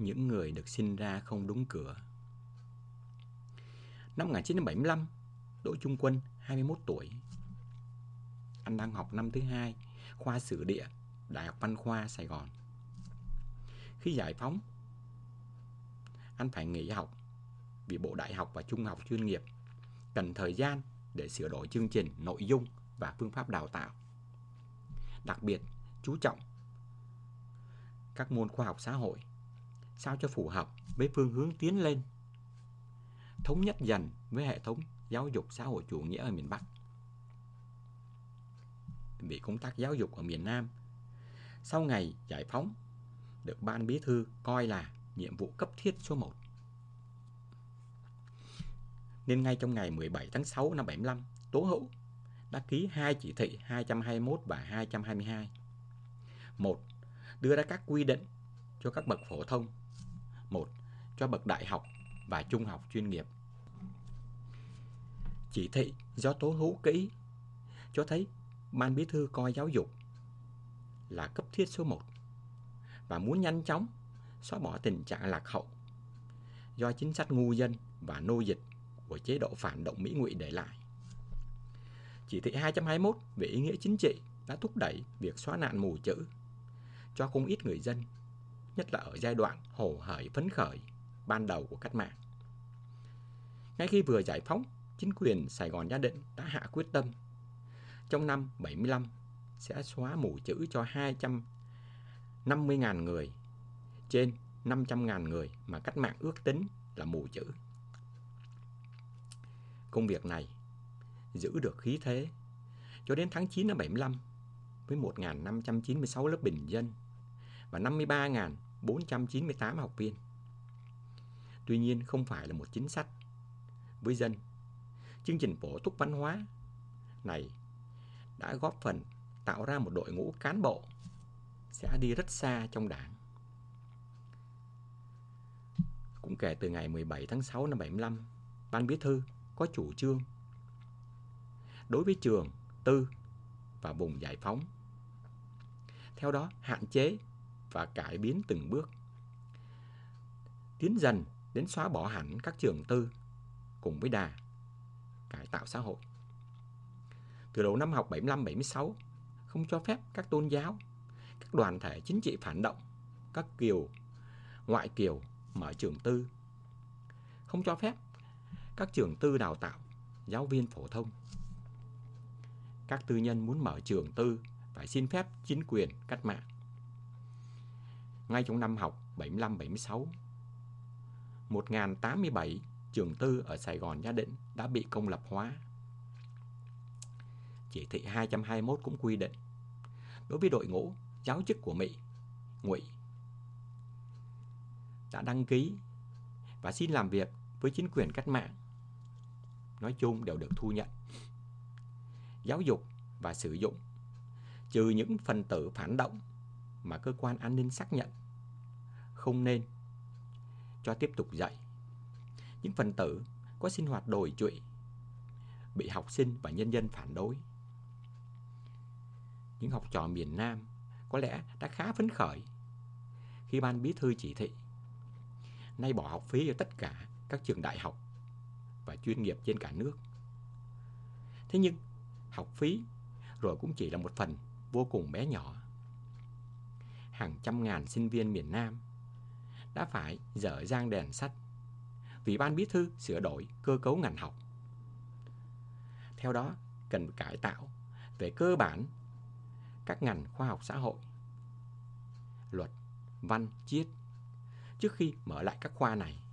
những người được sinh ra không đúng cửa. Năm 1975, Đỗ Trung Quân, 21 tuổi. Anh đang học năm thứ 2, khoa Sử địa, Đại học Văn khoa Sài Gòn. Khi giải phóng, anh phải nghỉ học vì Bộ Đại học và Trung học chuyên nghiệp cần thời gian để sửa đổi chương trình, nội dung và phương pháp đào tạo. Đặc biệt, chú trọng các môn khoa học xã hội sao cho phù hợp với phương hướng tiến lên, thống nhất dần với hệ thống giáo dục xã hội chủ nghĩa ở miền Bắc. Vì công tác giáo dục ở miền Nam sau ngày giải phóng được Ban Bí thư coi là nhiệm vụ cấp thiết số 1. Nên ngay trong ngày 17 tháng 6 năm 75, Tố Hữu đã ký 2 chỉ thị 221 và 222. 1. Đưa ra các quy định cho các bậc phổ thông. 1. Cho bậc đại học và trung học chuyên nghiệp. Chỉ thị do Tố Hữu ký cho thấy Ban Bí thư coi giáo dục là cấp thiết số 1 và muốn nhanh chóng xóa bỏ tình trạng lạc hậu do chính sách ngu dân và nô dịch của chế độ phản động Mỹ Ngụy để lại. Chỉ thị 221 về ý nghĩa chính trị đã thúc đẩy việc xóa nạn mù chữ cho không ít người dân, nhất là ở giai đoạn hồ hởi phấn khởi ban đầu của cách mạng. Ngay khi vừa giải phóng, chính quyền Sài Gòn Gia Định đã hạ quyết tâm trong năm 75 sẽ xóa mù chữ cho 250.000 người trên 500.000 người mà cách mạng ước tính là mù chữ. Công việc này giữ được khí thế cho đến tháng 9 năm 75 với 1.596 lớp bình dân và 53.498 học viên. Tuy nhiên không phải là một chính sách với dân. Chương trình bổ túc văn hóa này đã góp phần tạo ra một đội ngũ cán bộ sẽ đi rất xa trong Đảng. Cũng kể từ ngày 17 tháng 6 năm 75, Ban Bí thư có chủ trương đối với trường, tư và vùng giải phóng. Theo đó, hạn chế và cải biến từng bước, tiến dần đến xóa bỏ hẳn các trường tư cùng với đà cải tạo xã hội. Từ đầu năm học 75-76, không cho phép các tôn giáo, các đoàn thể chính trị phản động, các kiều, ngoại kiều mở trường tư. Không cho phép các trường tư đào tạo giáo viên phổ thông. Các tư nhân muốn mở trường tư phải xin phép chính quyền cách mạng. Ngay trong năm học 75-76, 1.087 trường tư ở Sài Gòn Gia Định đã bị công lập hóa. Chỉ thị 221 cũng quy định đối với đội ngũ giáo chức của Mỹ, Ngụy đã đăng ký và xin làm việc với chính quyền cách mạng, nói chung đều được thu nhận. Giáo dục và sử dụng, trừ những phần tử phản động mà cơ quan an ninh xác nhận không nên cho tiếp tục dạy. Những phần tử có sinh hoạt đồi trụy bị học sinh và nhân dân phản đối. Những học trò miền Nam có lẽ đã khá phấn khởi khi Ban Bí thư chỉ thị nay bỏ học phí ở tất cả các trường đại học và chuyên nghiệp trên cả nước. Thế nhưng học phí rồi cũng chỉ là một phần vô cùng bé nhỏ. Hàng trăm ngàn sinh viên miền Nam đã phải dở dang đèn sắt vì Ban Bí thư sửa đổi cơ cấu ngành học. Theo đó, cần cải tạo về cơ bản các ngành khoa học xã hội, luật, văn, triết trước khi mở lại các khoa này.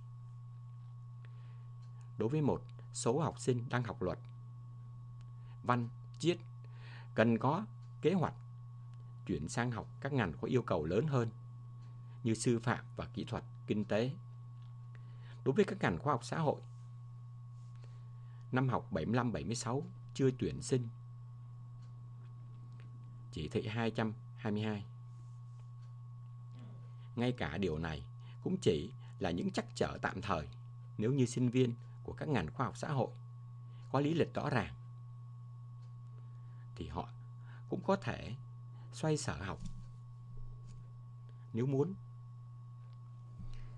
Đối với một số học sinh đang học luật, văn, triết cần có kế hoạch chuyển sang học các ngành có yêu cầu lớn hơn như sư phạm và kỹ thuật, kinh tế. Đối với các ngành khoa học xã hội, năm học 75-76 chưa tuyển sinh. Chỉ thị 222. Ngay cả điều này cũng chỉ là những trắc trở tạm thời nếu như sinh viên của các ngành khoa học xã hội có lý lịch rõ ràng thì họ cũng có thể xoay sở học nếu muốn.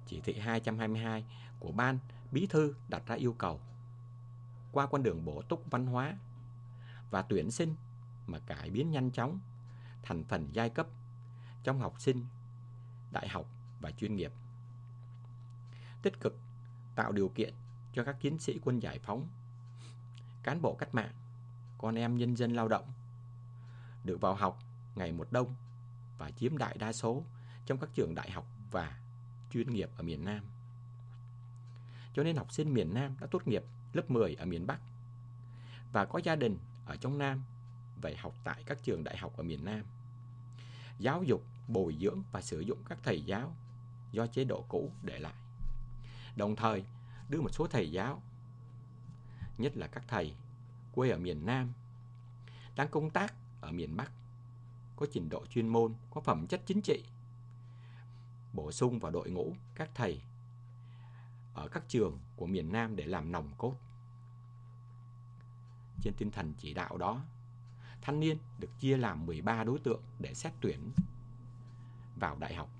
Chỉ thị 222 của Ban Bí thư đặt ra yêu cầu qua con đường bổ túc văn hóa và tuyển sinh mà cải biến nhanh chóng thành phần giai cấp trong học sinh đại học và chuyên nghiệp. Tích cực tạo điều kiện cho các chiến sĩ quân giải phóng, cán bộ cách mạng, con em nhân dân lao động được vào học ngày một đông và chiếm đại đa số trong các trường đại học và chuyên nghiệp ở miền Nam. Cho nên học sinh miền Nam đã tốt nghiệp lớp 10 ở miền Bắc và có gia đình ở trong Nam về học tại các trường đại học ở miền Nam. Giáo dục, bồi dưỡng và sử dụng các thầy giáo do chế độ cũ để lại. Đồng thời đưa một số thầy giáo, nhất là các thầy quê ở miền Nam, đang công tác ở miền Bắc, có trình độ chuyên môn, có phẩm chất chính trị, bổ sung vào đội ngũ các thầy ở các trường của miền Nam để làm nòng cốt. Trên tinh thần chỉ đạo đó, thanh niên được chia làm 13 đối tượng để xét tuyển vào đại học.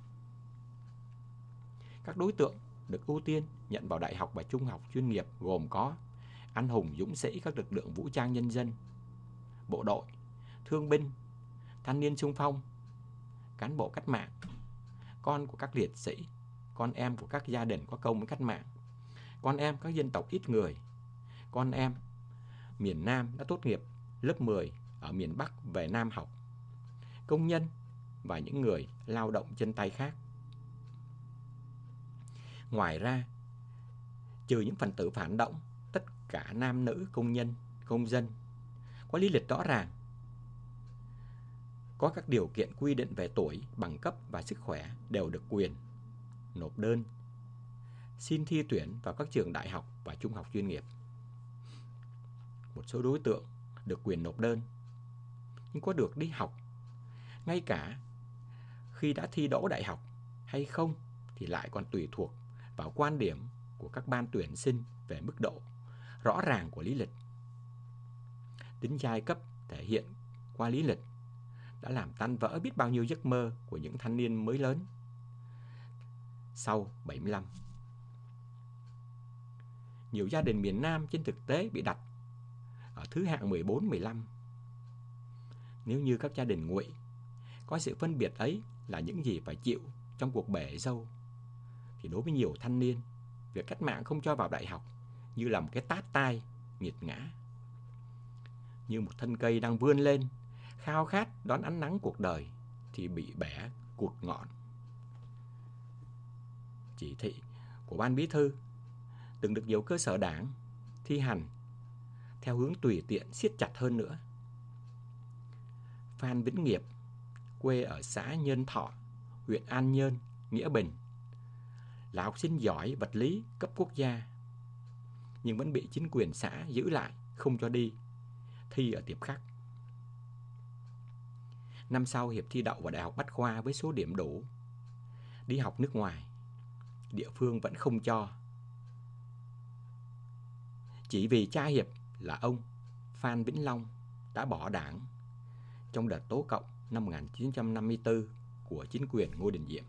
Các đối tượng được ưu tiên nhận vào đại học và trung học chuyên nghiệp gồm có anh hùng dũng sĩ các lực lượng vũ trang nhân dân, bộ đội, thương binh, thanh niên xung phong, cán bộ cách mạng, con của các liệt sĩ, con em của các gia đình có công với cách mạng, con em các dân tộc ít người, con em miền Nam đã tốt nghiệp lớp 10 ở miền Bắc về Nam học, công nhân và những người lao động chân tay khác. Ngoài ra, trừ những phần tử phản động, tất cả nam nữ công nhân, công dân có lý lịch rõ ràng, có các điều kiện quy định về tuổi, bằng cấp và sức khỏe đều được quyền nộp đơn xin thi tuyển vào các trường đại học và trung học chuyên nghiệp. Một số đối tượng được quyền nộp đơn nhưng có được đi học ngay cả khi đã thi đỗ đại học hay không thì lại còn tùy thuộc vào quan điểm của các ban tuyển sinh về mức độ rõ ràng của lý lịch. Tính giai cấp thể hiện qua lý lịch đã làm tan vỡ biết bao nhiêu giấc mơ của những thanh niên mới lớn sau 75. Nhiều gia đình miền Nam trên thực tế bị đặt ở thứ hạng 14, 15. Nếu như các gia đình Ngụy coi sự phân biệt ấy là những gì phải chịu trong cuộc bể dâu, thì đối với nhiều thanh niên, việc cách mạng không cho vào đại học như là một cái tát tai nghiệt ngã. Như một thân cây đang vươn lên, khao khát đón ánh nắng cuộc đời thì bị bẻ cụt ngọn. Chỉ thị của Ban Bí thư từng được nhiều cơ sở đảng thi hành theo hướng tùy tiện siết chặt hơn nữa. Phan Vĩnh Nghiệp, quê ở xã Nhân Thọ, huyện An Nhơn, Nghĩa Bình, là học sinh giỏi vật lý cấp quốc gia, nhưng vẫn bị chính quyền xã giữ lại, không cho đi thi ở Tiệp Khắc. Năm sau Hiệp thi đậu vào Đại học Bách Khoa với số điểm đủ. Đi học nước ngoài, địa phương vẫn không cho. Chỉ vì cha Hiệp là ông Phan Vĩnh Long đã bỏ đảng trong đợt tố cộng năm 1954 của chính quyền Ngô Đình Diệm.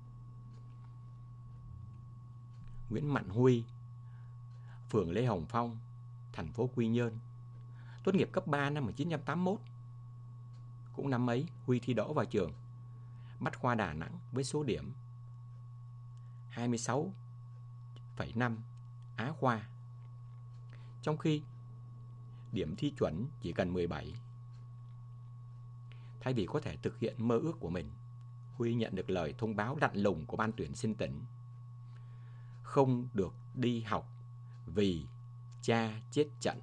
Nguyễn Mạnh Huy, phường Lê Hồng Phong, thành phố Quy Nhơn, tốt nghiệp cấp 3 năm 1981. Cũng năm ấy, Huy thi đỗ vào trường Bách Khoa Đà Nẵng với số điểm 26,5 Á khoa, trong khi điểm thi chuẩn chỉ cần 17. Thay vì có thể thực hiện mơ ước của mình, Huy nhận được lời thông báo lạnh lùng của ban tuyển sinh tỉnh: không được đi học vì cha chết trận.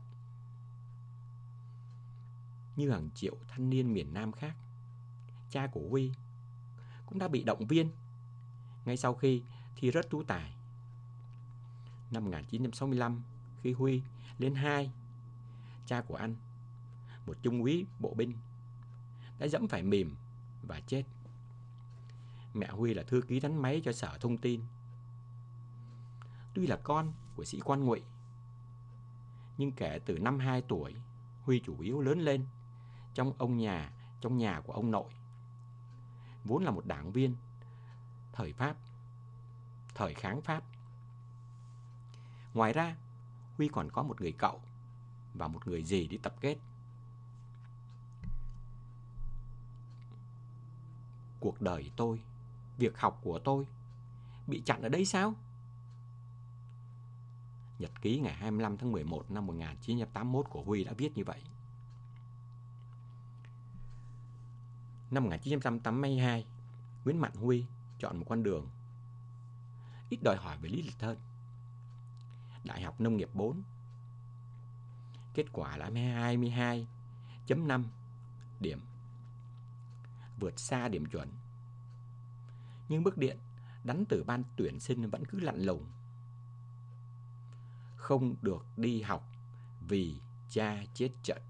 Như hàng triệu thanh niên miền Nam khác, cha của Huy cũng đã bị động viên ngay sau khi thi rớt tú tài. Năm 1965, khi Huy lên 2, cha của anh, một trung úy bộ binh, đã dẫm phải mìn và chết. Mẹ Huy là thư ký đánh máy cho Sở Thông tin. Tuy là con của sĩ quan Ngụy, nhưng kể từ năm 2 tuổi, Huy chủ yếu lớn lên trong nhà của ông nội, vốn là một đảng viên thời Pháp, thời kháng Pháp. Ngoài ra, Huy còn có một người cậu và một người dì đi tập kết. Cuộc đời tôi, việc học của tôi bị chặn ở đây sao? Nhật ký ngày 25 tháng 11 năm 1981 của Huy đã viết như vậy. Năm 1982, Nguyễn Mạnh Huy chọn một con đường ít đòi hỏi về lý lịch hơn. Đại học Nông nghiệp 4. Kết quả là 22,5 điểm, vượt xa điểm chuẩn. Nhưng bức điện đánh từ ban tuyển sinh vẫn cứ lạnh lùng: không được đi học vì cha chết trận.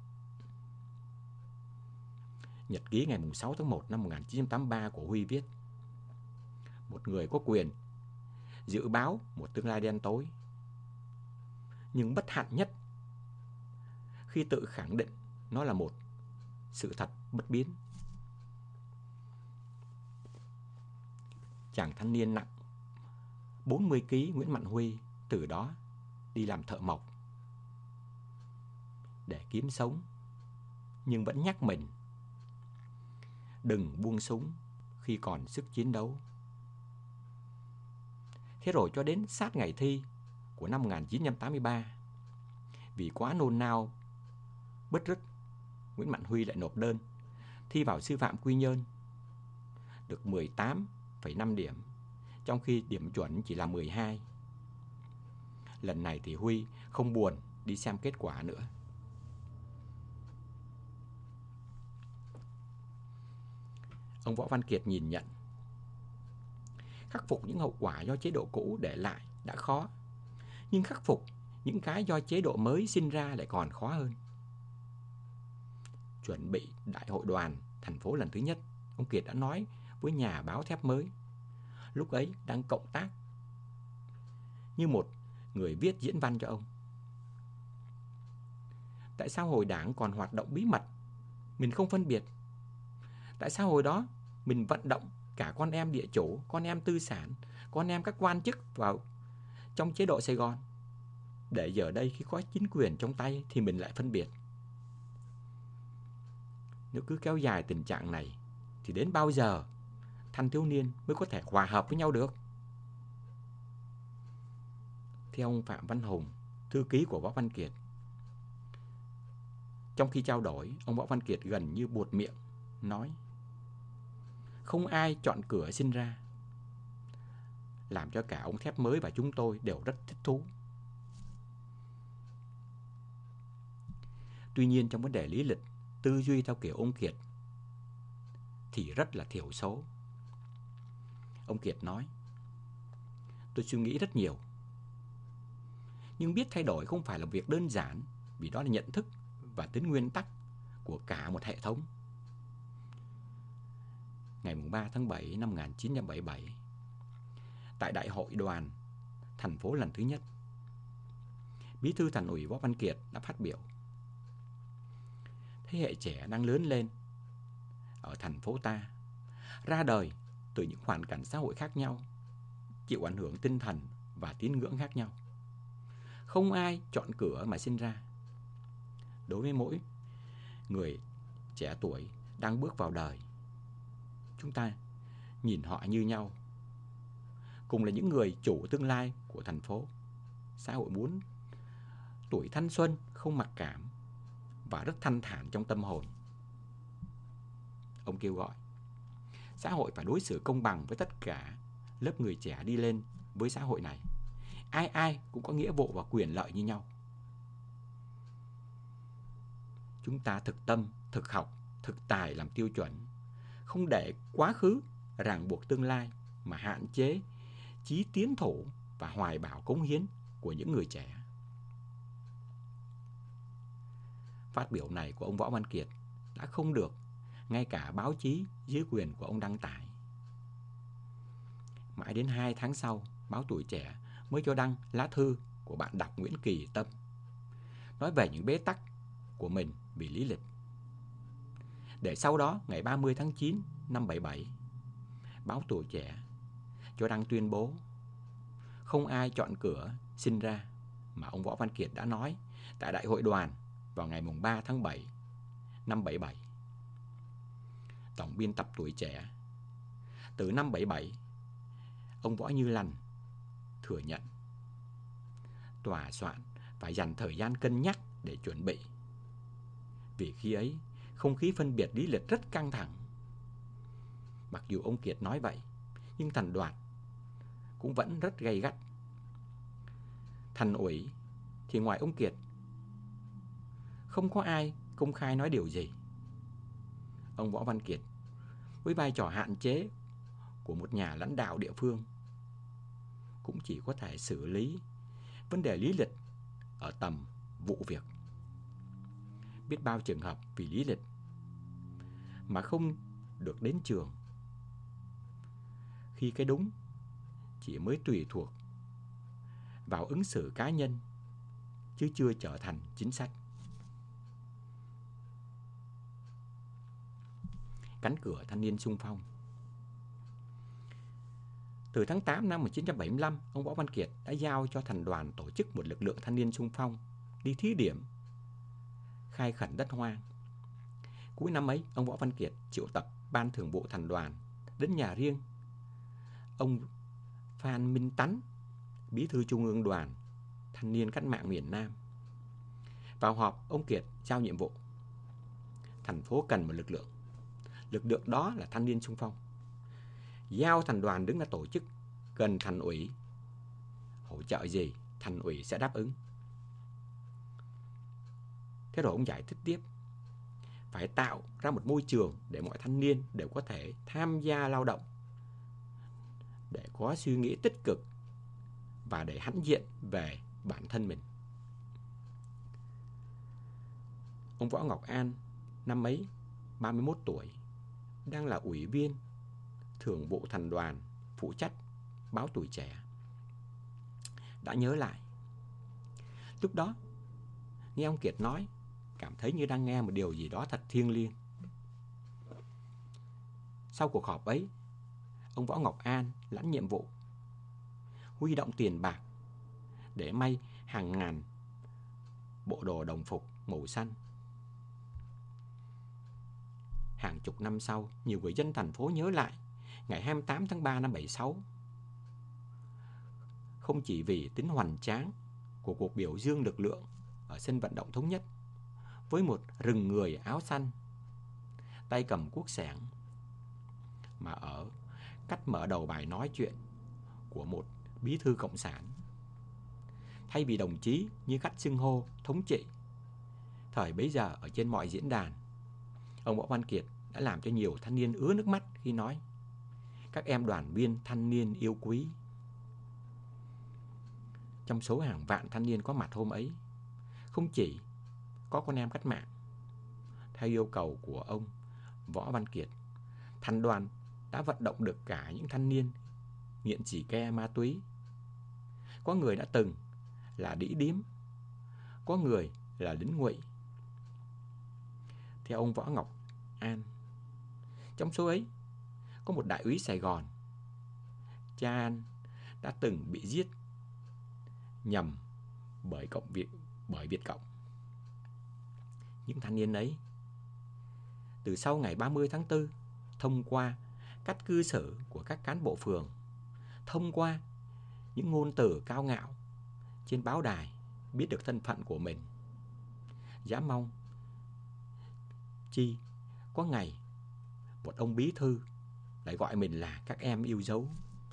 Nhật ký ngày 6 tháng 1 năm 1983 của Huy viết: một người có quyền dự báo một tương lai đen tối, nhưng bất hạnh nhất khi tự khẳng định nó là một sự thật bất biến. Chàng thanh niên nặng 40 kg Nguyễn Mạnh Huy từ đó đi làm thợ mộc để kiếm sống, nhưng vẫn nhắc mình đừng buông súng khi còn sức chiến đấu. Thế rồi cho đến sát ngày thi của năm 1983, vì quá nôn nao bứt rứt, Nguyễn Mạnh Huy lại nộp đơn thi vào sư phạm Quy Nhơn, được 18,5 điểm, trong khi điểm chuẩn chỉ là 12. Lần này thì Huy không buồn đi xem kết quả nữa. Ông Võ Văn Kiệt nhìn nhận: khắc phục những hậu quả do chế độ cũ để lại đã khó, nhưng khắc phục những cái do chế độ mới sinh ra lại còn khó hơn. Chuẩn bị đại hội đoàn thành phố lần thứ nhất, ông Kiệt đã nói với nhà báo Thép Mới, lúc ấy đang cộng tác như một người viết diễn văn cho ông: tại sao hồi Đảng còn hoạt động bí mật mình không phân biệt? Tại sao hồi đó mình vận động cả con em địa chủ, con em tư sản, con em các quan chức vào trong chế độ Sài Gòn, để giờ đây khi có chính quyền trong tay thì mình lại phân biệt? Nếu cứ kéo dài tình trạng này thì đến bao giờ thanh thiếu niên mới có thể hòa hợp với nhau được? Theo ông Phạm Văn Hùng, thư ký của Võ Văn Kiệt, trong khi trao đổi, ông Võ Văn Kiệt gần như buột miệng nói: không ai chọn cửa sinh ra, làm cho cả ông Thép Mới và chúng tôi đều rất thích thú. Tuy nhiên trong vấn đề lý lịch, tư duy theo kiểu ông Kiệt thì rất là thiểu số. Ông Kiệt nói: tôi suy nghĩ rất nhiều, nhưng biết thay đổi không phải là việc đơn giản, vì đó là nhận thức và tính nguyên tắc của cả một hệ thống. Ngày 3 tháng 7 năm 1977, tại Đại hội đoàn thành phố lần thứ nhất, Bí thư Thành ủy Võ Văn Kiệt đã phát biểu: thế hệ trẻ đang lớn lên ở thành phố ta, ra đời từ những hoàn cảnh xã hội khác nhau, chịu ảnh hưởng tinh thần và tín ngưỡng khác nhau. Không ai chọn cửa mà sinh ra. Đối với mỗi người trẻ tuổi đang bước vào đời, chúng ta nhìn họ như nhau, cùng là những người chủ tương lai của thành phố. Xã hội muốn tuổi thanh xuân không mặc cảm và rất thanh thản trong tâm hồn. Ông kêu gọi xã hội phải đối xử công bằng với tất cả lớp người trẻ đi lên với xã hội này. Ai ai cũng có nghĩa vụ và quyền lợi như nhau. Chúng ta thực tâm, thực học, thực tài làm tiêu chuẩn, không để quá khứ ràng buộc tương lai, mà hạn chế chí tiến thủ và hoài bão cống hiến của những người trẻ. Phát biểu này của ông Võ Văn Kiệt đã không được ngay cả báo chí dưới quyền của ông đăng tải. Mãi đến 2 tháng sau, báo Tuổi Trẻ mới cho đăng lá thư của bạn đọc Nguyễn Kỳ Tâm, nói về những bế tắc của mình vì lý lịch. Để sau đó, ngày 30 tháng 9 năm 77, báo Tuổi Trẻ cho đăng tuyên bố: không ai chọn cửa sinh ra mà ông Võ Văn Kiệt đã nói tại Đại hội đoàn vào ngày 3 tháng 7 năm 77. Tổng biên tập Tuổi Trẻ. Từ năm 77, ông Võ Như Lành thừa nhận tòa soạn phải dành thời gian cân nhắc để chuẩn bị. Vì khi ấy, không khí phân biệt lý lịch rất căng thẳng. Mặc dù ông Kiệt nói vậy, nhưng thành đoàn cũng vẫn rất gay gắt. Thành ủy thì ngoài ông Kiệt, không có ai công khai nói điều gì. Ông Võ Văn Kiệt, với vai trò hạn chế của một nhà lãnh đạo địa phương, cũng chỉ có thể xử lý vấn đề lý lịch ở tầm vụ việc. Biết bao trường hợp vì lý lịch mà không được đến trường, khi cái đúng chỉ mới tùy thuộc vào ứng xử cá nhân chứ chưa trở thành chính sách. Cánh cửa thanh niên xung phong. Từ tháng 8 năm 1975, ông Võ Văn Kiệt đã giao cho thành đoàn tổ chức một lực lượng thanh niên xung phong đi thí điểm khai khẩn đất hoang. Cuối năm ấy, ông Võ Văn Kiệt triệu tập ban thường vụ thành đoàn đến nhà riêng ông Phan Minh Tắn, bí thư Trung ương Đoàn Thanh niên Cách mạng miền Nam. Vào họp, ông Kiệt giao nhiệm vụ: thành phố cần một lực lượng. Lực lượng đó là thanh niên xung phong. Giao thành đoàn đứng ra tổ chức, cần thành ủy hỗ trợ gì, thành ủy sẽ đáp ứng. Thế rồi ông giải thích tiếp: phải tạo ra một môi trường để mọi thanh niên đều có thể tham gia lao động, để có suy nghĩ tích cực và để hãnh diện về bản thân mình. Ông Võ Ngọc An, năm ấy 31 tuổi, đang là ủy viên thường vụ thành đoàn phụ trách báo Tuổi Trẻ, đã nhớ lại: lúc đó nghe ông Kiệt nói, cảm thấy như đang nghe một điều gì đó thật thiêng liêng. Sau cuộc họp ấy, ông Võ Ngọc An lãnh nhiệm vụ huy động tiền bạc để may hàng ngàn bộ đồ đồng phục màu xanh. Hàng chục năm sau, nhiều người dân thành phố nhớ lại ngày 28 tháng 3 năm 76, không chỉ vì tính hoành tráng của cuộc biểu dương lực lượng ở sân vận động Thống Nhất với một rừng người áo xanh, tay cầm cuốc xẻng, mà ở cách mở đầu bài nói chuyện của một bí thư cộng sản. Thay vì đồng chí như cách xưng hô thống trị thời bấy giờ ở trên mọi diễn đàn, ông Võ Văn Kiệt đã làm cho nhiều thanh niên ứa nước mắt khi nói: các em đoàn viên thanh niên yêu quý. Trong số hàng vạn thanh niên có mặt hôm ấy, không chỉ có con em cách mạng. Theo yêu cầu của ông Võ Văn Kiệt, thành đoàn đã vận động được cả những thanh niên nghiện xì ke ma túy. Có người đã từng là đĩ điếm, có người là lính ngụy. Theo ông Võ Ngọc An, trong số ấy có một đại úy Sài Gòn, cha anh đã từng bị giết nhầm bởi Việt Cộng. Những thanh niên ấy, từ sau ngày 30 tháng 4, thông qua cách cư xử của các cán bộ phường, thông qua những ngôn từ cao ngạo trên báo đài, biết được thân phận của mình. Giá mong chi có ngày một ông bí thư lại gọi mình là các em yêu dấu.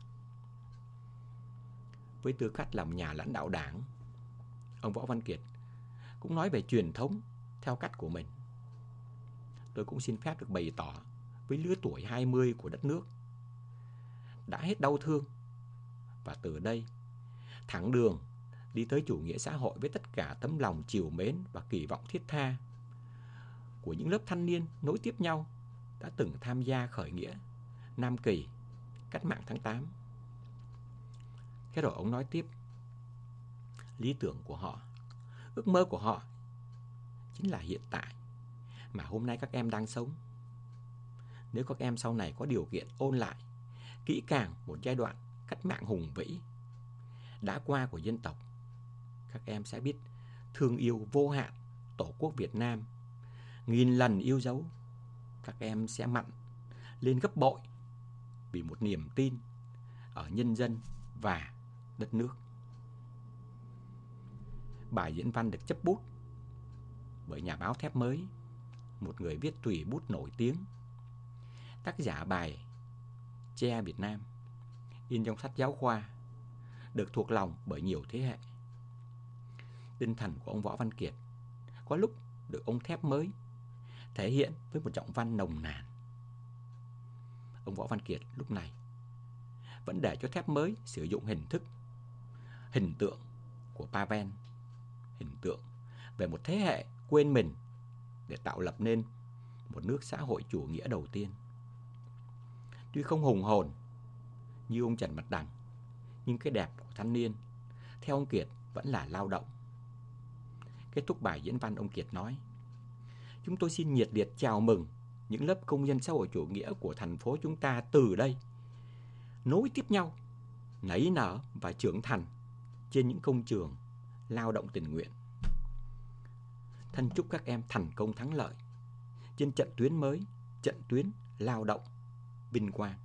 Với tư cách là một nhà lãnh đạo đảng, ông Võ Văn Kiệt cũng nói về truyền thống theo cách của mình. Tôi cũng xin phép được bày tỏ với lứa tuổi 20 của đất nước đã hết đau thương, và từ đây thẳng đường đi tới chủ nghĩa xã hội với tất cả tấm lòng trìu mến và kỳ vọng thiết tha của những lớp thanh niên nối tiếp nhau đã từng tham gia khởi nghĩa Nam Kỳ, cách mạng tháng 8. Thế rồi ông nói tiếp: lý tưởng của họ, ước mơ của họ chính là hiện tại mà hôm nay các em đang sống. Nếu các em sau này có điều kiện ôn lại kỹ càng một giai đoạn cách mạng hùng vĩ, đã qua của dân tộc, các em sẽ biết thương yêu vô hạn Tổ quốc Việt Nam, nghìn lần yêu dấu. Các em sẽ mặn lên gấp bội vì một niềm tin ở nhân dân và đất nước. Bài diễn văn được chấp bút bởi nhà báo Thép Mới, một người viết tùy bút nổi tiếng. Tác giả bài Che Việt Nam, in trong sách giáo khoa, được thuộc lòng bởi nhiều thế hệ. Tinh thần của ông Võ Văn Kiệt có lúc được ông Thép Mới thể hiện với một giọng văn nồng nàn. Ông Võ Văn Kiệt lúc này vẫn để cho Thép Mới sử dụng hình tượng của Pavel, hình tượng về một thế hệ quên mình để tạo lập nên một nước xã hội chủ nghĩa đầu tiên. Tuy không hùng hồn như ông Trần Mặt Đằng, nhưng cái đẹp của thanh niên theo ông Kiệt vẫn là lao động. Kết thúc bài diễn văn, ông Kiệt nói: "Chúng tôi xin nhiệt liệt chào mừng những lớp công nhân xã hội chủ nghĩa của thành phố chúng ta từ đây nối tiếp nhau, nảy nở và trưởng thành trên những công trường lao động tình nguyện. Thân chúc các em thành công thắng lợi trên trận tuyến mới, trận tuyến lao động vinh quang."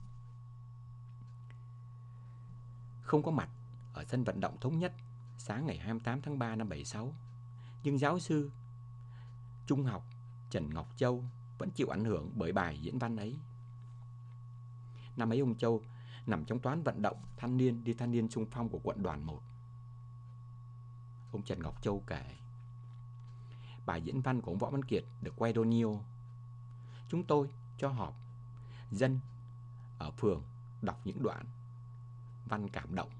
Không có mặt ở sân vận động Thống Nhất sáng ngày 28 tháng 3 năm 76, nhưng giáo sư trung học Trần Ngọc Châu vẫn chịu ảnh hưởng bởi bài diễn văn ấy. Năm ấy ông Châu nằm trong toán vận động thanh niên đi thanh niên xung phong của quận đoàn 1. Ông Trần Ngọc Châu kể: "Bài diễn văn của ông Võ Văn Kiệt được quay đô. Chúng tôi cho họp dân ở phường đọc những đoạn văn cảm động."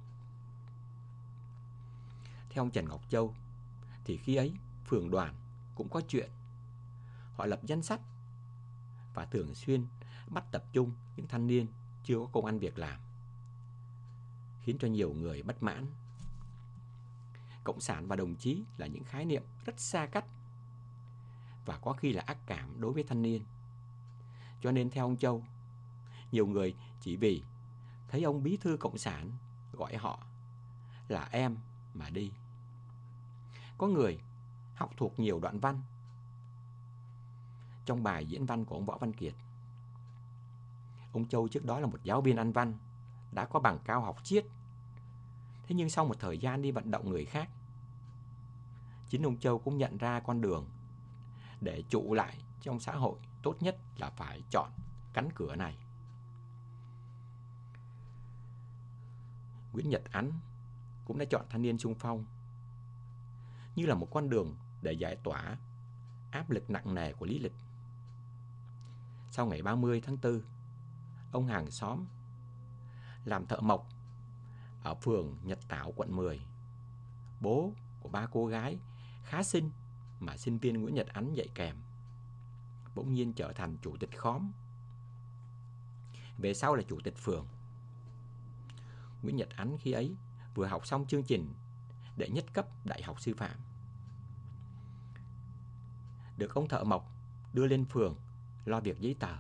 Theo ông Trần Ngọc Châu thì khi ấy phường đoàn cũng có chuyện. Họ lập danh sách và thường xuyên bắt tập trung những thanh niên chưa có công ăn việc làm, khiến cho nhiều người bất mãn. Cộng sản và đồng chí là những khái niệm rất xa cách và có khi là ác cảm đối với thanh niên. Cho nên theo ông Châu, nhiều người chỉ vì thấy ông bí thư cộng sản gọi họ là em mà đi. Có người học thuộc nhiều đoạn văn trong bài diễn văn của ông Võ Văn Kiệt. Ông Châu trước đó là một giáo viên Anh văn, đã có bằng cao học triết. Thế nhưng sau một thời gian đi vận động người khác, chính ông Châu cũng nhận ra con đường để trụ lại trong xã hội tốt nhất là phải chọn cánh cửa này. Nguyễn Nhật Ánh cũng đã chọn thanh niên xung phong như là một con đường để giải tỏa áp lực nặng nề của lý lịch. Sau ngày 30 tháng 4, ông hàng xóm làm thợ mộc ở phường Nhật Tảo, quận 10, bố của ba cô gái khá xinh mà sinh viên Nguyễn Nhật Ánh dạy kèm, bỗng nhiên trở thành chủ tịch khóm, về sau là chủ tịch phường. Nguyễn Nhật Ánh khi ấy vừa học xong chương trình đệ nhất cấp đại học sư phạm, được ông thợ mộc đưa lên phường lo việc giấy tờ.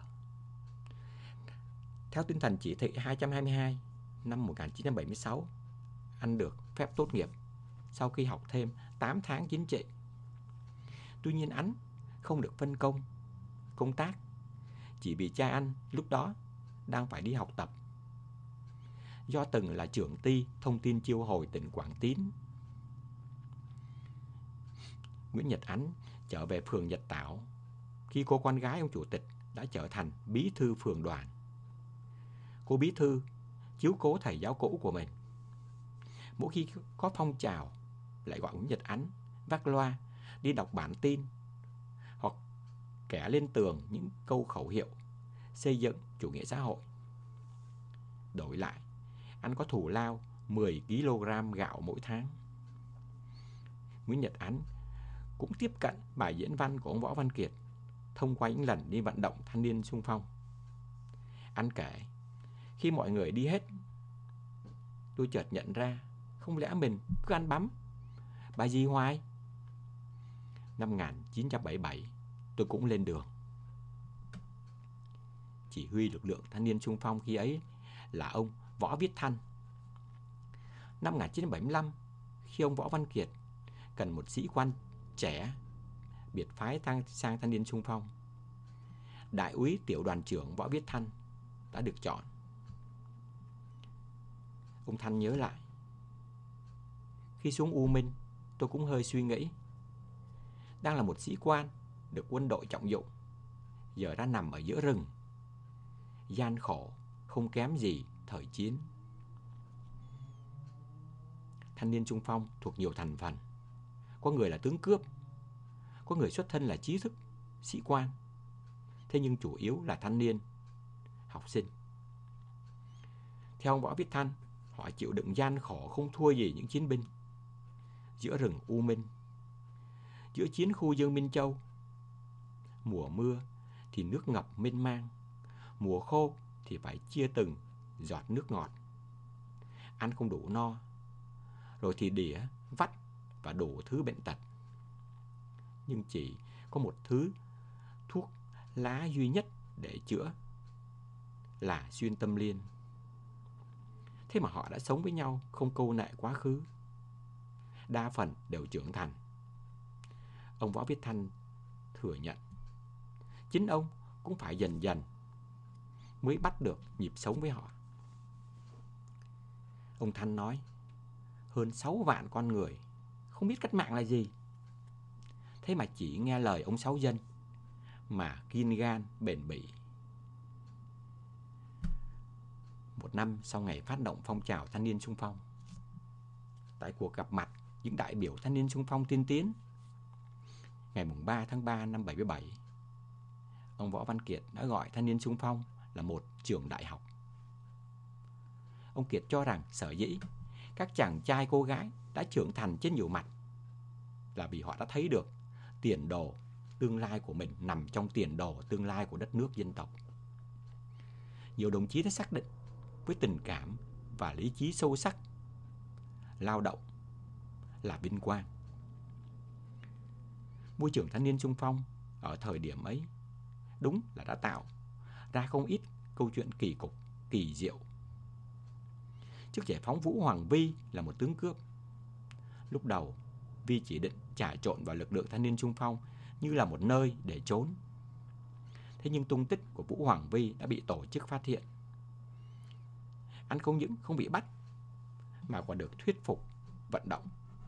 Theo tinh thần chỉ thị 222 năm 1976, anh được phép tốt nghiệp sau khi học thêm 8 tháng chính trị. Tuy nhiên Ánh không được phân công tác, chỉ vì cha anh lúc đó đang phải đi học tập. Do từng là trưởng ty thông tin chiêu hồi tỉnh Quảng Tín, Nguyễn Nhật Ánh trở về phường Nhật Tảo khi cô con gái ông chủ tịch đã trở thành bí thư phường đoàn. Cô bí thư chiếu cố thầy giáo cũ của mình. Mỗi khi có phong trào lại gọi Nguyễn Nhật Ánh vác loa đi đọc bản tin hoặc kẻ lên tường những câu khẩu hiệu xây dựng chủ nghĩa xã hội. Đổi lại, anh có thù lao 10 kg gạo mỗi tháng. Nguyễn Nhật Ánh cũng tiếp cận bài diễn văn của ông Võ Văn Kiệt thông qua những lần đi vận động thanh niên xung phong. Anh kể: "Khi mọi người đi hết, tôi chợt nhận ra không lẽ mình cứ ăn bám bài gì hoài. Năm 1977, tôi cũng lên đường." Chỉ huy lực lượng thanh niên xung phong khi ấy là ông Võ Viết Thanh. năm 1975, khi ông Võ Văn Kiệt cần một sĩ quan trẻ biệt phái sang thanh niên xung phong, Đại úy tiểu đoàn trưởng Võ Viết Thanh đã được chọn. Ông Thanh nhớ lại: khi xuống U Minh, tôi cũng hơi suy nghĩ. Đang là một sĩ quan được quân đội trọng dụng, giờ đã nằm ở giữa rừng, gian khổ không kém gì thời chiến. Thanh niên xung phong thuộc nhiều thành phần. Có người là tướng cướp, có người xuất thân là trí thức, sĩ quan. Thế nhưng chủ yếu là thanh niên, học sinh. Theo ông Võ Viết Thanh, họ chịu đựng gian khổ không thua gì những chiến binh. Giữa rừng U Minh, giữa chiến khu Dương Minh Châu, mùa mưa thì nước ngập mênh mang, mùa khô thì phải chia từng giọt nước ngọt. Ăn không đủ no, rồi thì đỉa, vắt và đủ thứ bệnh tật. Nhưng chỉ có một thứ thuốc lá duy nhất để chữa là xuyên tâm liên. Thế mà họ đã sống với nhau không câu nệ quá khứ. Đa phần đều trưởng thành. Ông Võ Viết Thanh thừa nhận chính ông cũng phải dần dần mới bắt được nhịp sống với họ. Ông Thanh nói: hơn 6 vạn con người không biết cách mạng là gì, thế mà chỉ nghe lời ông Sáu Dân mà kiên gan bền bỉ. Một năm sau ngày phát động phong trào thanh niên xung phong, tại cuộc gặp mặt những đại biểu thanh niên xung phong tiên tiến ngày 3 tháng 3 năm 77, ông Võ Văn Kiệt đã gọi thanh niên xung phong là một trường đại học. Ông Kiệt cho rằng sở dĩ các chàng trai cô gái đã trưởng thành trên nhiều mặt là vì họ đã thấy được tiền đồ tương lai của mình nằm trong tiền đồ tương lai của đất nước dân tộc. Nhiều đồng chí đã xác định với tình cảm và lý trí sâu sắc, lao động là vinh quang. Môi trường thanh niên xung phong ở thời điểm ấy đúng là đã tạo ra không ít câu chuyện kỳ cục, kỳ diệu. Trước giải phóng, Vũ Hoàng Vi là một tướng cướp. Lúc đầu, Vi chỉ định trà trộn vào lực lượng thanh niên xung phong như là một nơi để trốn. Thế nhưng tung tích của Vũ Hoàng Vi đã bị tổ chức phát hiện. Anh không những không bị bắt mà còn được thuyết phục, vận động.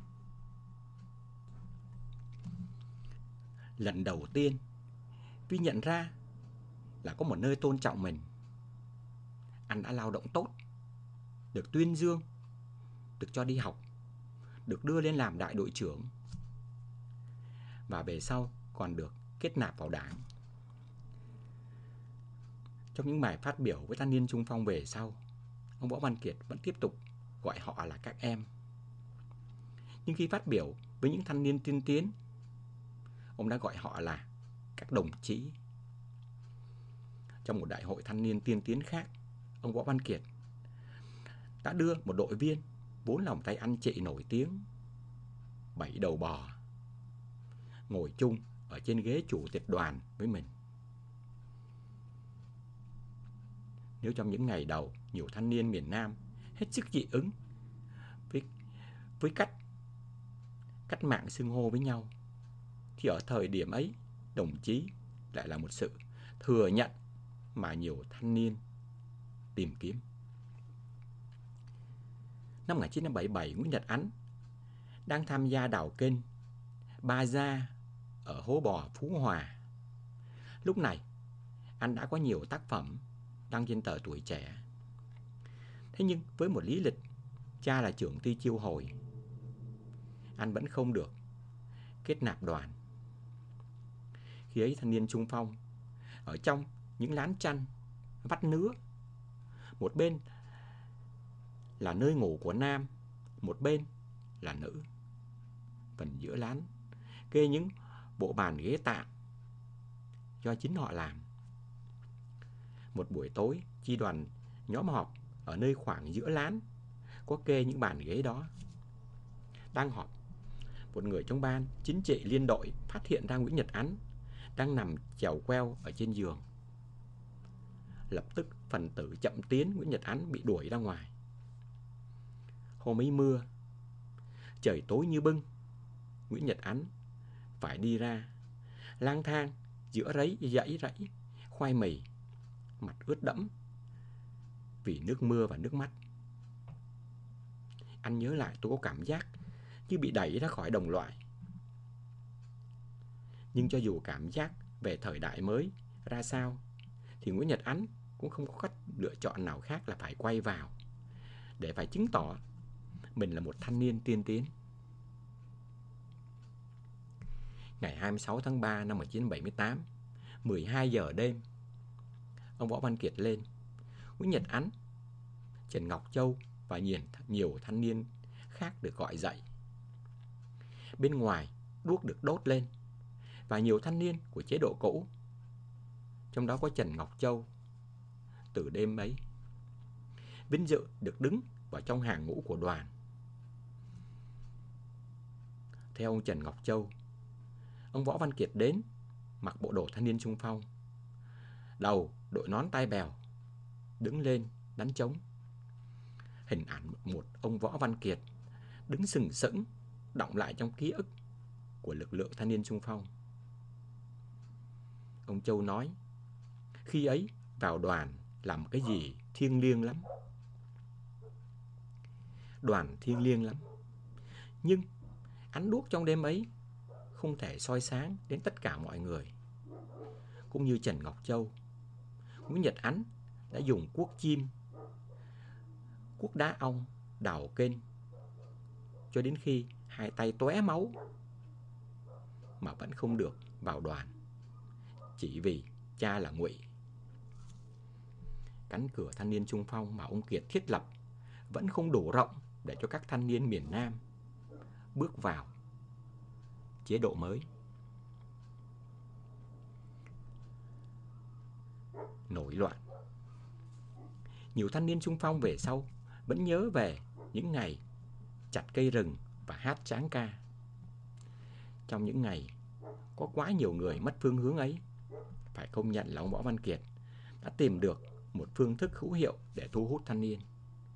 Lần đầu tiên, Vi nhận ra là có một nơi tôn trọng mình. Anh đã lao động tốt, được tuyên dương, được cho đi học, được đưa lên làm đại đội trưởng, và về sau còn được kết nạp vào đảng. Trong những bài phát biểu với thanh niên xung phong về sau, ông Võ Văn Kiệt vẫn tiếp tục gọi họ là các em. Nhưng khi phát biểu với những thanh niên tiên tiến, ông đã gọi họ là các đồng chí. Trong một đại hội thanh niên tiên tiến khác, ông Võ Văn Kiệt đã đưa một đội viên 4 lòng tay ăn chị nổi tiếng, 7 đầu bò, ngồi chung ở trên ghế chủ tịch đoàn với mình. Nếu trong những ngày đầu, nhiều thanh niên miền Nam hết sức dị ứng với cách mạng xưng hô với nhau, thì ở thời điểm ấy, đồng chí lại là một sự thừa nhận mà nhiều thanh niên tìm kiếm. Năm 1977, Nguyễn Nhật Ánh đang tham gia đào kênh Ba Gia ở hố bò Phú Hòa. Lúc này, anh đã có nhiều tác phẩm đăng trên tờ Tuổi Trẻ. Thế nhưng với một lý lịch cha là trưởng ty chiêu hồi, anh vẫn không được kết nạp đoàn. Khi ấy thanh niên xung phong ở trong những lán chăn vắt nứa, một bên là nơi ngủ của nam, một bên là nữ. Phần giữa lán kê những bộ bàn ghế tạm do chính họ làm. Một buổi tối, chi đoàn nhóm họp ở nơi khoảng giữa lán có kê những bàn ghế đó. Đang họp, một người trong ban chính trị liên đội phát hiện ra Nguyễn Nhật Ánh đang nằm chèo queo ở trên giường. Lập tức phần tử chậm tiến Nguyễn Nhật Ánh bị đuổi ra ngoài. Hôm ấy mưa, trời tối như bưng, Nguyễn Nhật Ánh phải đi ra lang thang giữa dãy rẫy khoai mì, mặt ướt đẫm vì nước mưa và nước mắt. Anh nhớ lại tôi có cảm giác như bị đẩy ra khỏi đồng loại. Nhưng cho dù cảm giác về thời đại mới ra sao, thì Nguyễn Nhật Ánh cũng không có cách lựa chọn nào khác là phải quay vào để phải chứng tỏ mình là một thanh niên tiên tiến. Ngày 26 tháng 3 năm 1978, 12 giờ đêm, ông Võ Văn Kiệt lên. Nguyễn Nhật Ánh, Trần Ngọc Châu và nhiều thanh niên khác được gọi dậy. Bên ngoài, đuốc được đốt lên và nhiều thanh niên của chế độ cũ, trong đó có Trần Ngọc Châu, từ đêm ấy vinh dự được đứng vào trong hàng ngũ của đoàn. Theo ông Trần Ngọc Châu, ông Võ Văn Kiệt đến mặc bộ đồ thanh niên xung phong, đầu đội nón tai bèo, đứng lên đánh trống. Hình ảnh một ông Võ Văn Kiệt đứng sừng sững đọng lại trong ký ức của lực lượng thanh niên xung phong. Ông Châu nói, khi ấy vào đoàn làm cái gì thiêng liêng lắm. Đoàn thiêng liêng lắm, nhưng ánh đuốc trong đêm ấy không thể soi sáng đến tất cả mọi người. Cũng như Trần Ngọc Châu, Nguyễn Nhật Ánh đã dùng cuốc chim, cuốc đá ong đào kênh cho đến khi hai tay tóe máu mà vẫn không được vào đoàn, chỉ vì cha là Ngụy. Cánh cửa thanh niên xung phong mà ông Kiệt thiết lập vẫn không đủ rộng để cho các thanh niên miền Nam bước vào chế độ mới. Nổi loạn. Nhiều thanh niên xung phong về sau vẫn nhớ về những ngày chặt cây rừng và hát tráng ca. Trong những ngày có quá nhiều người mất phương hướng ấy, phải công nhận là ông Võ Văn Kiệt đã tìm được một phương thức hữu hiệu để thu hút thanh niên.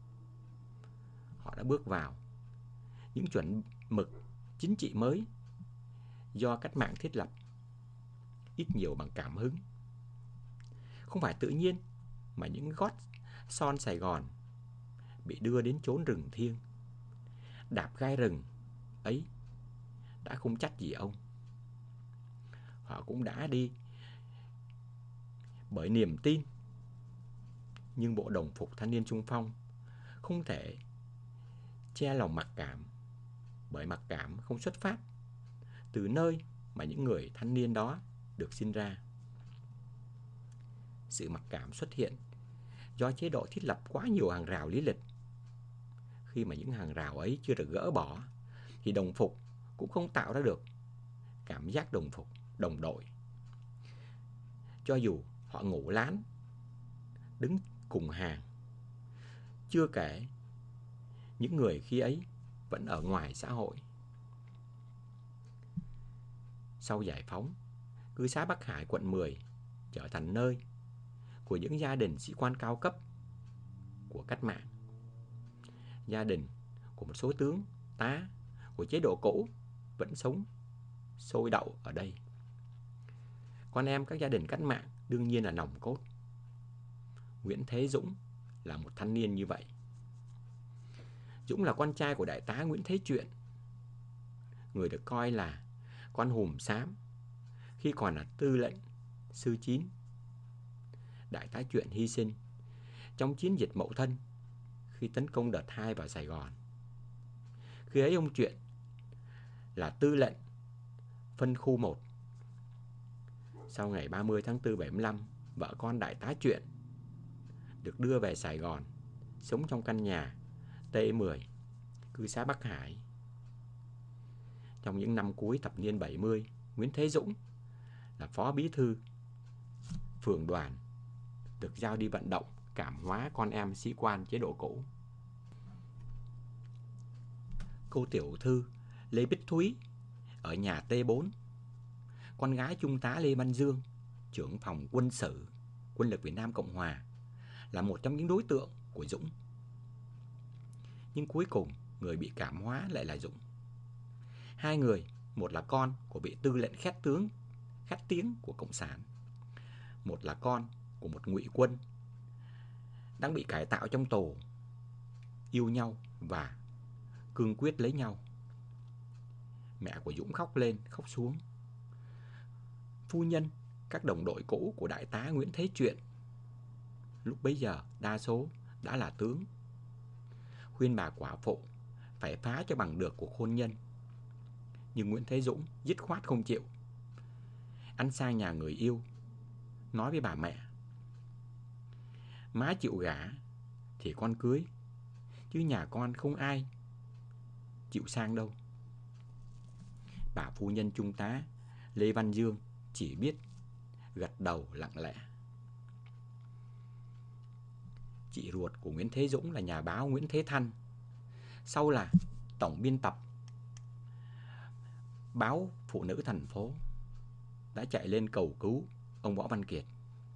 Họ đã bước vào những chuẩn mực chính trị mới do cách mạng thiết lập, ít nhiều bằng cảm hứng. Không phải tự nhiên mà những gót son Sài Gòn bị đưa đến chốn rừng thiêng, đạp gai rừng ấy đã không trách gì ông. Họ cũng đã đi bởi niềm tin. Nhưng bộ đồng phục thanh niên xung phong không thể che lòng mặc cảm, bởi mặc cảm không xuất phát từ nơi mà những người thanh niên đó được sinh ra. Sự mặc cảm xuất hiện do chế độ thiết lập quá nhiều hàng rào lý lịch. Khi mà những hàng rào ấy chưa được gỡ bỏ thì đồng phục cũng không tạo ra được cảm giác đồng phục, đồng đội. Cho dù họ ngủ lán, đứng cùng hàng. Chưa kể những người khi ấy vẫn ở ngoài xã hội. Sau giải phóng, cư xá Bắc Hải quận 10 trở thành nơi của những gia đình sĩ quan cao cấp của cách mạng. Gia đình của một số tướng, tá của chế độ cũ vẫn sống sôi đậu ở đây. Con em các gia đình cách mạng đương nhiên là nòng cốt. Nguyễn Thế Dũng là một thanh niên như vậy. Dũng là con trai của đại tá Nguyễn Thế Truyện, người được coi là con hùm xám khi còn là tư lệnh sư 9. Đại tá Truyện hy sinh trong chiến dịch Mậu Thân khi tấn công đợt 2 vào Sài Gòn. Khi ấy ông Truyện là tư lệnh phân khu 1. Sau ngày 30 tháng 4 75, vợ con đại tá Truyện được đưa về Sài Gòn, sống trong căn nhà T10, cư xá Bắc Hải. Trong những năm cuối thập niên 70, Nguyễn Thế Dũng là phó bí thư phường đoàn, được giao đi vận động cảm hóa con em sĩ quan chế độ cũ. Cô tiểu thư Lê Bích Thúy ở nhà T4, con gái trung tá Lê Văn Dương, trưởng phòng quân sự Quân lực Việt Nam Cộng Hòa, là một trong những đối tượng của Dũng. Nhưng cuối cùng người bị cảm hóa lại là Dũng. Hai người, một là con của vị tư lệnh khét tiếng của Cộng sản, một là con của một ngụy quân đang bị cải tạo trong tù, yêu nhau và cương quyết lấy nhau. Mẹ của Dũng khóc lên, khóc xuống. Phu nhân, các đồng đội cũ của đại tá Nguyễn Thế Truyện, lúc bấy giờ đa số đã là tướng, khuyên bà quả phụ phải phá cho bằng được cuộc hôn nhân. Nhưng Nguyễn Thế Dũng dứt khoát không chịu. Anh sang nhà người yêu, nói với bà mẹ: má chịu gả thì con cưới, chứ nhà con không ai chịu sang đâu. Bà phu nhân trung tá Lê Văn Dương chỉ biết gật đầu lặng lẽ. Chị ruột của Nguyễn Thế Dũng là nhà báo Nguyễn Thế Thanh, sau là tổng biên tập báo Phụ Nữ thành phố, đã chạy lên cầu cứu ông Võ Văn Kiệt.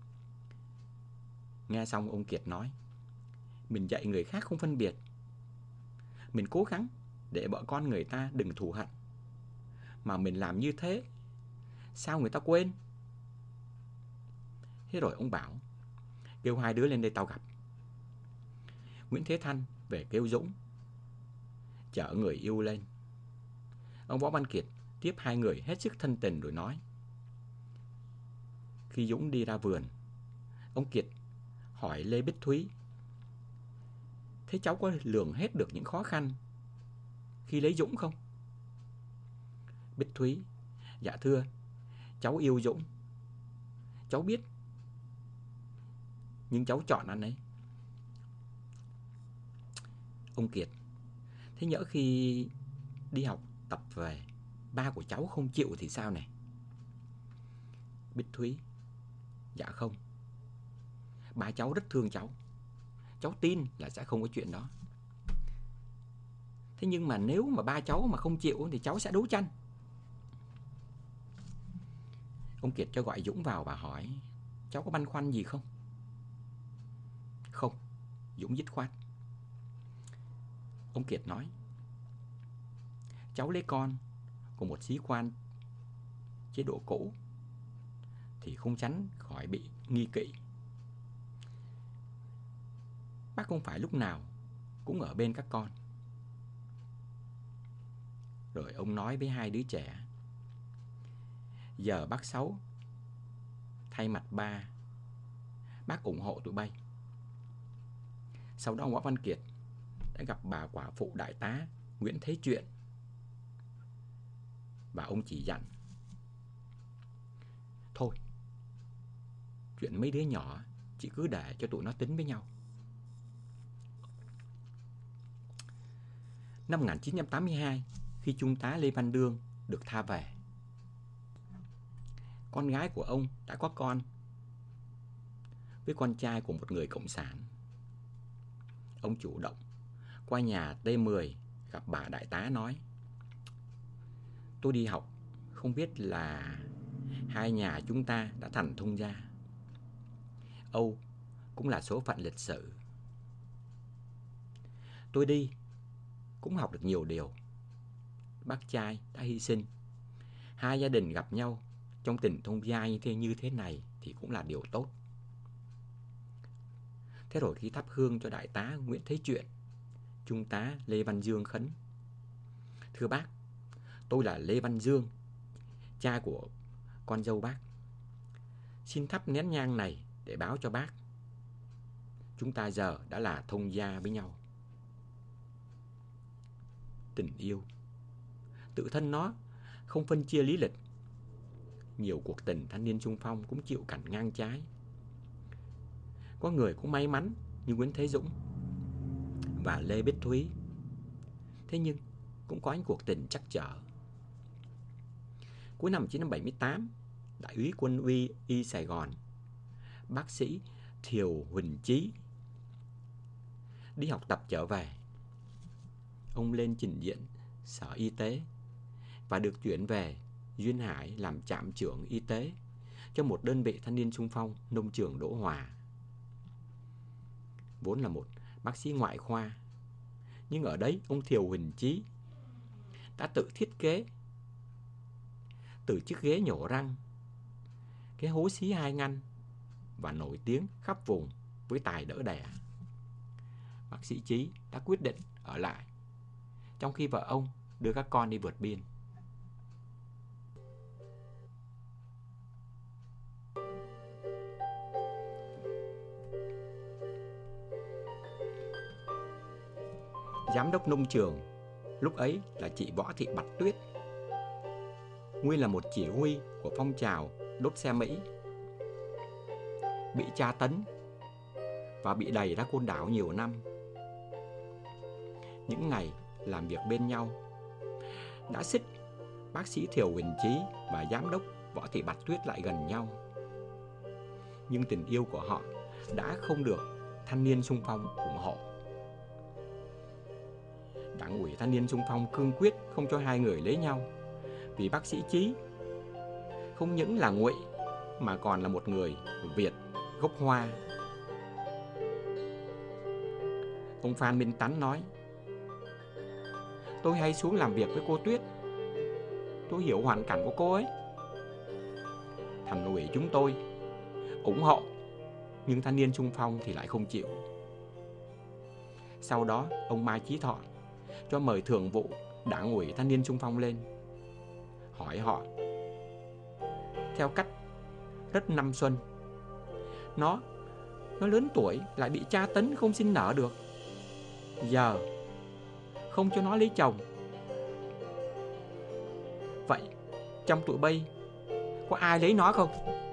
Nghe xong ông Kiệt nói: mình dạy người khác không phân biệt, mình cố gắng để vợ con người ta đừng thù hận, mà mình làm như thế sao người ta quên. Thế rồi ông bảo: kêu hai đứa lên đây tao gặp. Nguyễn Thế Thanh về kêu Dũng chở người yêu lên. Ông Võ Văn Kiệt tiếp hai người hết sức thân tình rồi nói. Khi Dũng đi ra vườn, ông Kiệt hỏi Lê Bích Thúy: thế cháu có lường hết được những khó khăn khi lấy Dũng không? Bích Thúy: dạ thưa, cháu yêu Dũng, cháu biết, nhưng cháu chọn anh ấy. Ông Kiệt: thế nhỡ khi đi học tập về, ba của cháu không chịu thì sao này? Bích Thúy: dạ không, ba cháu rất thương cháu, cháu tin là sẽ không có chuyện đó. Thế nhưng mà nếu mà ba cháu mà không chịu thì cháu sẽ đấu tranh. Ông Kiệt cho gọi Dũng vào và hỏi: cháu có băn khoăn gì không? Không, Dũng dứt khoát. Ông Kiệt nói: cháu lấy con của một sĩ quan chế độ cũ thì không tránh khỏi bị nghi kỵ. Bác không phải lúc nào cũng ở bên các con. Rồi ông nói với hai đứa trẻ: giờ bác Sáu thay mặt ba, bác ủng hộ tụi bay. Sau đó ông Võ Văn Kiệt đã gặp bà quả phụ đại tá Nguyễn Thế Truyện, và ông chỉ dặn: thôi, chuyện mấy đứa nhỏ chị cứ để cho tụi nó tính với nhau. Năm 1982, khi Trung tá Lê Văn Đương được tha về, con gái của ông đã có con với con trai của một người cộng sản. Ông chủ động qua nhà T10 gặp bà đại tá nói: tôi đi học không biết là hai nhà chúng ta đã thành thông gia. Âu cũng là số phận lịch sử. Tôi đi cũng học được nhiều điều. Bác trai đã hy sinh, hai gia đình gặp nhau trong tình thông gia như thế này thì cũng là điều tốt. Thế rồi khi thắp hương cho đại tá Nguyễn Thế Truyện, Trung tá Lê Văn Dương khấn: thưa bác, tôi là Lê Văn Dương, cha của con dâu bác. Xin thắp nén nhang này để báo cho bác, chúng ta giờ đã là thông gia với nhau. Tình yêu, tự thân nó không phân chia lý lịch. Nhiều cuộc tình thanh niên xung phong cũng chịu cảnh ngang trái. Có người cũng may mắn như Nguyễn Thế Dũng và Lê Bích Thúy. Thế nhưng cũng có những cuộc tình trắc trở. Cuối năm 1978, Đại úy Quân uy Y Sài Gòn, bác sĩ Thiều Huỳnh Chí đi học tập trở về. Ông lên trình diện Sở Y tế và được chuyển về Duyên Hải làm trạm trưởng y tế cho một đơn vị thanh niên xung phong nông trường Đỗ Hòa. Vốn là một bác sĩ ngoại khoa, Nhưng ở đấy ông Thiều Huỳnh Chí đã tự thiết kế từ chiếc ghế nhổ răng, cái hố xí 2 ngăn và nổi tiếng khắp vùng với tài đỡ đẻ. Bác sĩ Chí đã quyết định ở lại, trong khi vợ ông đưa các con đi vượt biên. Giám đốc nông trường lúc ấy là chị Võ Thị Bạch Tuyết, nguyên là một chỉ huy của phong trào đốt xe Mỹ, bị tra tấn và bị đày ra Côn Đảo nhiều năm. Những ngày làm việc bên nhau đã xích bác sĩ Thiều Huỳnh Chí và giám đốc Võ Thị Bạch Tuyết lại gần nhau. Nhưng tình yêu của họ đã không được thanh niên xung phong ủng hộ. Đảng ủy thanh niên xung phong cương quyết không cho hai người lấy nhau, vì bác sĩ Chí không những là Ngụy mà còn là một người Việt gốc Hoa. Ông Phan Minh Tắn nói: "Tôi hay xuống làm việc với cô Tuyết, tôi hiểu hoàn cảnh của cô ấy. Thành ủy chúng tôi ủng hộ, nhưng thanh niên xung phong thì lại không chịu." Sau đó ông Mai Chí Thọ cho mời thường vụ đảng ủy thanh niên xung phong lên, hỏi họ theo cách rất năm xuân: Nó lớn tuổi lại bị tra tấn không sinh nở được, giờ không cho nó lấy chồng. Vậy trong tụi bay có ai lấy nó không?